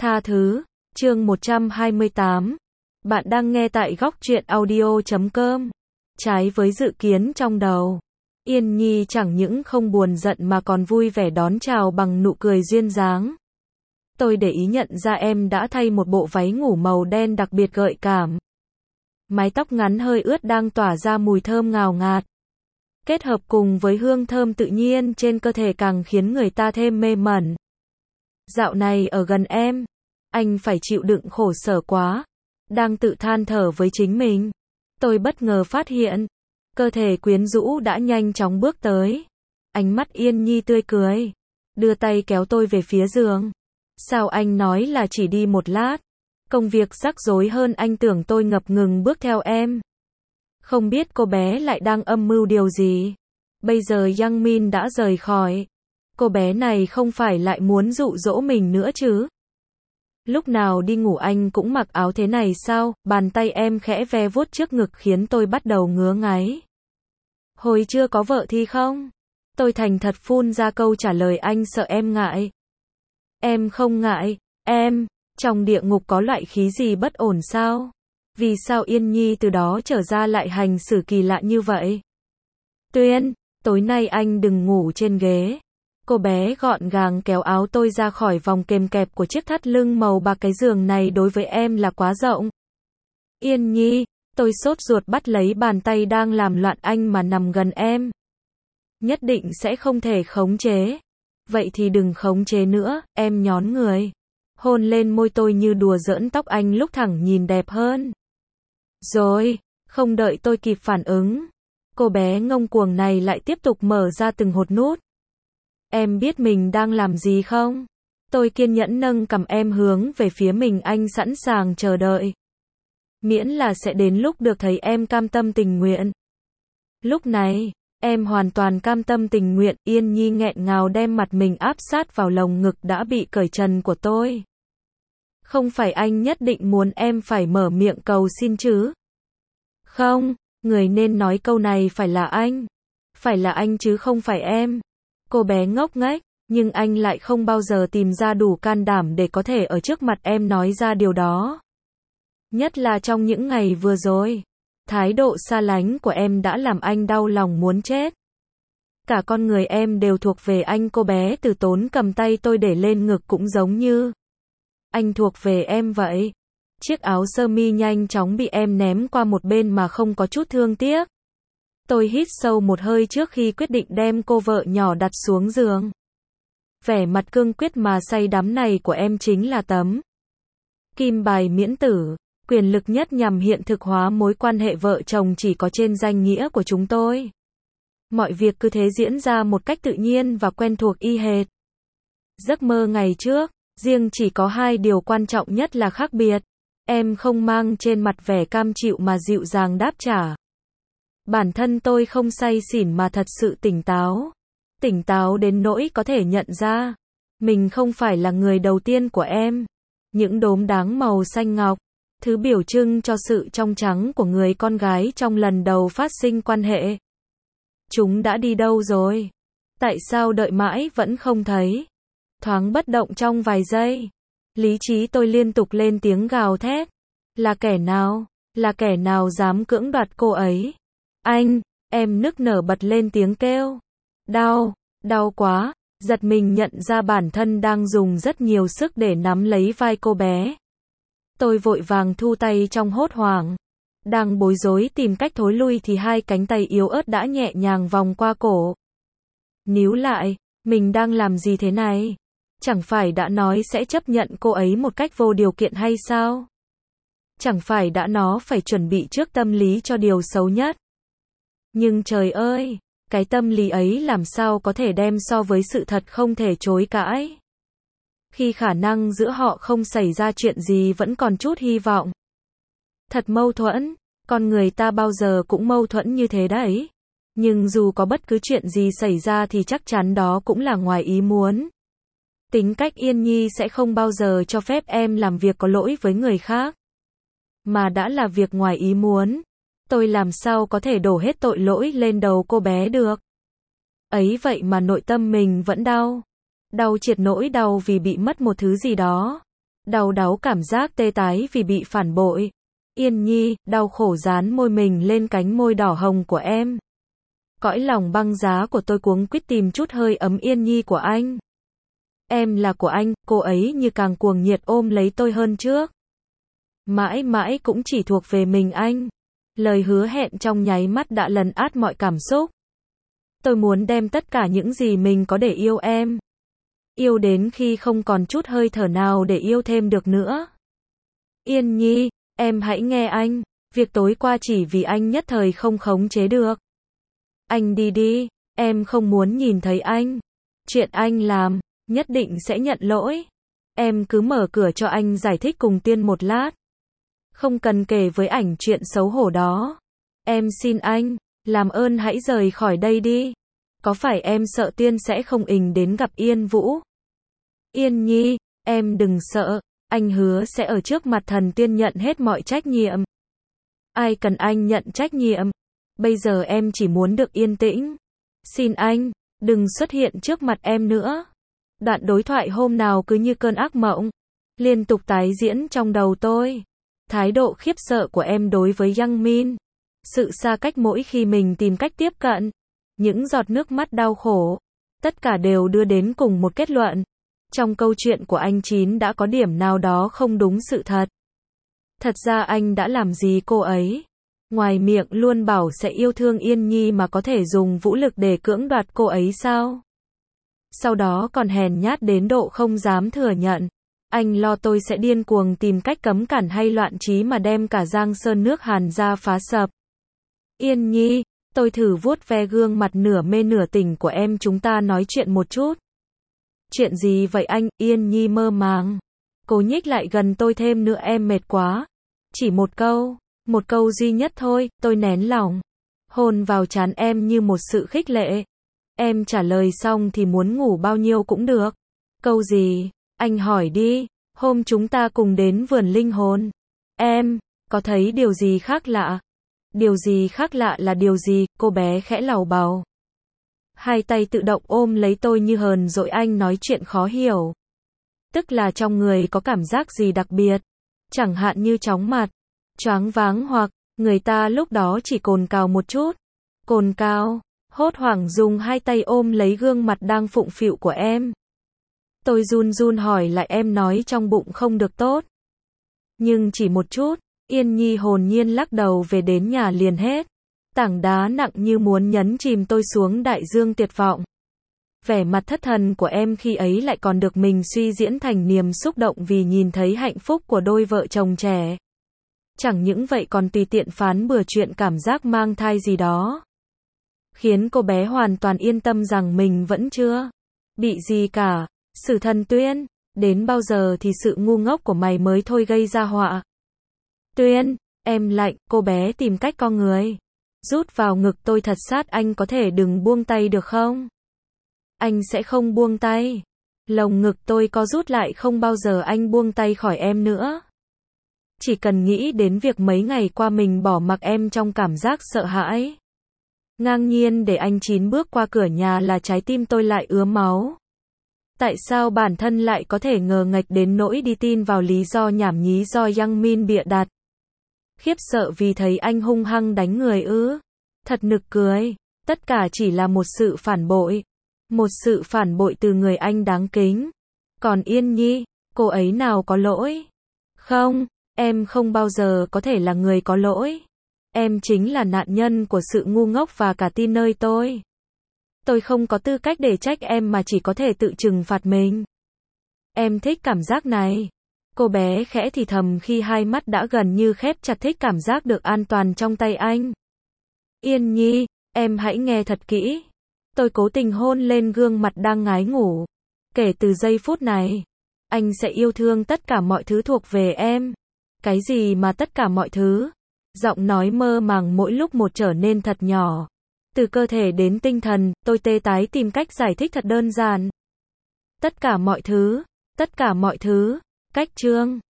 Tha thứ, chương 128. Bạn đang nghe tại góc truyện audio.com. Trái với dự kiến trong đầu, Yên Nhi chẳng những không buồn giận mà còn vui vẻ đón chào bằng nụ cười duyên dáng. Tôi để ý nhận ra em đã thay một bộ váy ngủ màu đen đặc biệt gợi cảm. Mái tóc ngắn hơi ướt đang tỏa ra mùi thơm ngào ngạt. Kết hợp cùng với hương thơm tự nhiên trên cơ thể càng khiến người ta thêm mê mẩn. Dạo này ở gần em, anh phải chịu đựng khổ sở quá. Đang tự than thở với chính mình, tôi bất ngờ phát hiện, cơ thể quyến rũ đã nhanh chóng bước tới. Ánh mắt Yên Nhi tươi cười, đưa tay kéo tôi về phía giường. Sao anh nói là chỉ đi một lát? Công việc rắc rối hơn anh tưởng. Tôi ngập ngừng bước theo em. Không biết cô bé lại đang âm mưu điều gì. Bây giờ Yang Min đã rời khỏi. Cô bé này không phải lại muốn dụ dỗ mình nữa chứ? Lúc nào đi ngủ anh cũng mặc áo thế này sao? Bàn tay em khẽ ve vuốt trước ngực khiến tôi bắt đầu ngứa ngáy. Hồi chưa có vợ thì không? Tôi thành thật phun ra câu trả lời. Anh sợ em ngại. Em không ngại. Em, trong địa ngục có loại khí gì bất ổn sao? Vì sao Yên Nhi từ đó trở ra lại hành xử kỳ lạ như vậy? Tuyên, tối nay anh đừng ngủ trên ghế. Cô bé gọn gàng kéo áo tôi ra khỏi vòng kềm kẹp của chiếc thắt lưng màu bạc. Cái giường này đối với em là quá rộng. Yên Nhi, tôi sốt ruột bắt lấy bàn tay đang làm loạn anh mà nằm gần em. Nhất định sẽ không thể khống chế. Vậy thì đừng khống chế nữa, em nhón người. Hôn lên môi tôi như đùa giỡn tóc anh lúc thẳng nhìn đẹp hơn. Rồi, không đợi tôi kịp phản ứng, cô bé ngông cuồng này lại tiếp tục mở ra từng hột nút. Em biết mình đang làm gì không? Tôi kiên nhẫn nâng cằm em hướng về phía mình. Anh sẵn sàng chờ đợi. Miễn là sẽ đến lúc được thấy em cam tâm tình nguyện. Lúc này, em hoàn toàn cam tâm tình nguyện. Yên Nhi nghẹn ngào đem mặt mình áp sát vào lồng ngực đã bị cởi trần của tôi. Không phải anh nhất định muốn em phải mở miệng cầu xin chứ? Không, người nên nói câu này phải là anh. Phải là anh chứ không phải em. Cô bé ngốc nghếch, nhưng anh lại không bao giờ tìm ra đủ can đảm để có thể ở trước mặt em nói ra điều đó. Nhất là trong những ngày vừa rồi. Thái độ xa lánh của em đã làm anh đau lòng muốn chết. Cả con người em đều thuộc về anh. Cô bé từ tốn cầm tay tôi để lên ngực cũng giống như anh thuộc về em vậy. Chiếc áo sơ mi nhanh chóng bị em ném qua một bên mà không có chút thương tiếc. Tôi hít sâu một hơi trước khi quyết định đem cô vợ nhỏ đặt xuống giường. Vẻ mặt cương quyết mà say đắm này của em chính là tấm kim bài miễn tử, quyền lực nhất nhằm hiện thực hóa mối quan hệ vợ chồng chỉ có trên danh nghĩa của chúng tôi. Mọi việc cứ thế diễn ra một cách tự nhiên và quen thuộc y hệt. Giấc mơ ngày trước, riêng chỉ có hai điều quan trọng nhất là khác biệt. Em không mang trên mặt vẻ cam chịu mà dịu dàng đáp trả. Bản thân tôi không say xỉn mà thật sự tỉnh táo. Tỉnh táo đến nỗi có thể nhận ra mình không phải là người đầu tiên của em. Những đốm đáng màu xanh ngọc, thứ biểu trưng cho sự trong trắng của người con gái trong lần đầu phát sinh quan hệ. Chúng đã đi đâu rồi? Tại sao đợi mãi vẫn không thấy? Thoáng bất động trong vài giây, lý trí tôi liên tục lên tiếng gào thét. Là kẻ nào? Là kẻ nào dám cưỡng đoạt cô ấy? Anh! Em nức nở bật lên tiếng kêu. Đau! Đau quá! Giật mình nhận ra bản thân đang dùng rất nhiều sức để nắm lấy vai cô bé. Tôi vội vàng thu tay trong hốt hoảng. Đang bối rối tìm cách thối lui thì hai cánh tay yếu ớt đã nhẹ nhàng vòng qua cổ. Níu lại, mình đang làm gì thế này? Chẳng phải đã nói sẽ chấp nhận cô ấy một cách vô điều kiện hay sao? Chẳng phải đã nó phải chuẩn bị trước tâm lý cho điều xấu nhất. Nhưng trời ơi, cái tâm lý ấy làm sao có thể đem so với sự thật không thể chối cãi. Khi khả năng giữa họ không xảy ra chuyện gì vẫn còn chút hy vọng. Thật mâu thuẫn, con người ta bao giờ cũng mâu thuẫn như thế đấy. Nhưng dù có bất cứ chuyện gì xảy ra thì chắc chắn đó cũng là ngoài ý muốn. Tính cách Yên Nhi sẽ không bao giờ cho phép em làm việc có lỗi với người khác. Mà đã là việc ngoài ý muốn, tôi làm sao có thể đổ hết tội lỗi lên đầu cô bé được. Ấy vậy mà nội tâm mình vẫn đau. Đau triệt nỗi đau vì bị mất một thứ gì đó. Đau đáu cảm giác tê tái vì bị phản bội. Yên Nhi, đau khổ dán môi mình lên cánh môi đỏ hồng của em. Cõi lòng băng giá của tôi cuống quýt tìm chút hơi ấm Yên Nhi của anh. Em là của anh, cô ấy như càng cuồng nhiệt ôm lấy tôi hơn trước. Mãi mãi cũng chỉ thuộc về mình anh. Lời hứa hẹn trong nháy mắt đã lấn át mọi cảm xúc. Tôi muốn đem tất cả những gì mình có để yêu em. Yêu đến khi không còn chút hơi thở nào để yêu thêm được nữa. Yên Nhi, em hãy nghe anh. Việc tối qua chỉ vì anh nhất thời không khống chế được. Anh đi đi, em không muốn nhìn thấy anh. Chuyện anh làm, nhất định sẽ nhận lỗi. Em cứ mở cửa cho anh giải thích cùng Tiên một lát. Không cần kể với ảnh chuyện xấu hổ đó. Em xin anh, làm ơn hãy rời khỏi đây đi. Có phải em sợ Tiên sẽ không ình đến gặp Yên Vũ? Yên Nhi, em đừng sợ, anh hứa sẽ ở trước mặt thần Tiên nhận hết mọi trách nhiệm. Ai cần anh nhận trách nhiệm? Bây giờ em chỉ muốn được yên tĩnh. Xin anh, đừng xuất hiện trước mặt em nữa. Đoạn đối thoại hôm nào cứ như cơn ác mộng, liên tục tái diễn trong đầu tôi. Thái độ khiếp sợ của em đối với Yang Min. Sự xa cách mỗi khi mình tìm cách tiếp cận. Những giọt nước mắt đau khổ. Tất cả đều đưa đến cùng một kết luận. Trong câu chuyện của anh Chín đã có điểm nào đó không đúng sự thật. Thật ra anh đã làm gì cô ấy? Ngoài miệng luôn bảo sẽ yêu thương Yên Nhi mà có thể dùng vũ lực để cưỡng đoạt cô ấy sao? Sau đó còn hèn nhát đến độ không dám thừa nhận. Anh lo tôi sẽ điên cuồng tìm cách cấm cản hay loạn trí mà đem cả Giang Sơn nước Hàn ra phá sập. Yên Nhi, tôi thử vuốt ve gương mặt nửa mê nửa tỉnh của em, chúng ta nói chuyện một chút. Chuyện gì vậy anh? Yên Nhi mơ màng. Cô nhích lại gần tôi thêm nữa, em mệt quá. Chỉ một câu duy nhất thôi, tôi nén lòng. Hôn vào trán em như một sự khích lệ. Em trả lời xong thì muốn ngủ bao nhiêu cũng được. Câu gì? Anh hỏi đi. Hôm chúng ta cùng đến vườn linh hồn. Em, có thấy điều gì khác lạ? Điều gì khác lạ là điều gì? Cô bé khẽ lầu bầu. Hai tay tự động ôm lấy tôi như hờn dỗi, anh nói chuyện khó hiểu. Tức là trong người có cảm giác gì đặc biệt. Chẳng hạn như chóng mặt, choáng váng hoặc, người ta lúc đó chỉ cồn cào một chút. Cồn cào, hốt hoảng dùng hai tay ôm lấy gương mặt đang phụng phịu của em. Tôi run run hỏi lại, em nói trong bụng không được tốt. Nhưng chỉ một chút, Yên Nhi hồn nhiên lắc đầu, về đến nhà liền hết. Tảng đá nặng như muốn nhấn chìm tôi xuống đại dương tuyệt vọng. Vẻ mặt thất thần của em khi ấy lại còn được mình suy diễn thành niềm xúc động vì nhìn thấy hạnh phúc của đôi vợ chồng trẻ. Chẳng những vậy còn tùy tiện phán bừa chuyện cảm giác mang thai gì đó. Khiến cô bé hoàn toàn yên tâm rằng mình vẫn chưa bị gì cả. Sử Thần Tuyên, đến bao giờ thì sự ngu ngốc của mày mới thôi gây ra họa. Tuyên, em lạnh, cô bé tìm cách co người. Rút vào ngực tôi thật sát, anh có thể đừng buông tay được không? Anh sẽ không buông tay. Lồng ngực tôi co rút lại, không bao giờ anh buông tay khỏi em nữa. Chỉ cần nghĩ đến việc mấy ngày qua mình bỏ mặc em trong cảm giác sợ hãi. Ngang nhiên để anh Chín bước qua cửa nhà là trái tim tôi lại ứa máu. Tại sao bản thân lại có thể ngờ nghệch đến nỗi đi tin vào lý do nhảm nhí do Yang Min bịa đặt. Khiếp sợ vì thấy anh hung hăng đánh người ư? Thật nực cười. Tất cả chỉ là một sự phản bội. Một sự phản bội từ người anh đáng kính. Còn Yên Nhi, cô ấy nào có lỗi? Không, em không bao giờ có thể là người có lỗi. Em chính là nạn nhân của sự ngu ngốc và cả tin nơi tôi. Tôi không có tư cách để trách em mà chỉ có thể tự trừng phạt mình. Em thích cảm giác này. Cô bé khẽ thì thầm khi hai mắt đã gần như khép chặt, thích cảm giác được an toàn trong tay anh. Yên Nhi, em hãy nghe thật kỹ. Tôi cố tình hôn lên gương mặt đang ngái ngủ. Kể từ giây phút này, anh sẽ yêu thương tất cả mọi thứ thuộc về em. Cái gì mà tất cả mọi thứ? Giọng nói mơ màng mỗi lúc một trở nên thật nhỏ. Từ cơ thể đến tinh thần, tôi tê tái tìm cách giải thích thật đơn giản. Tất cả mọi thứ, tất cả mọi thứ. Cách chương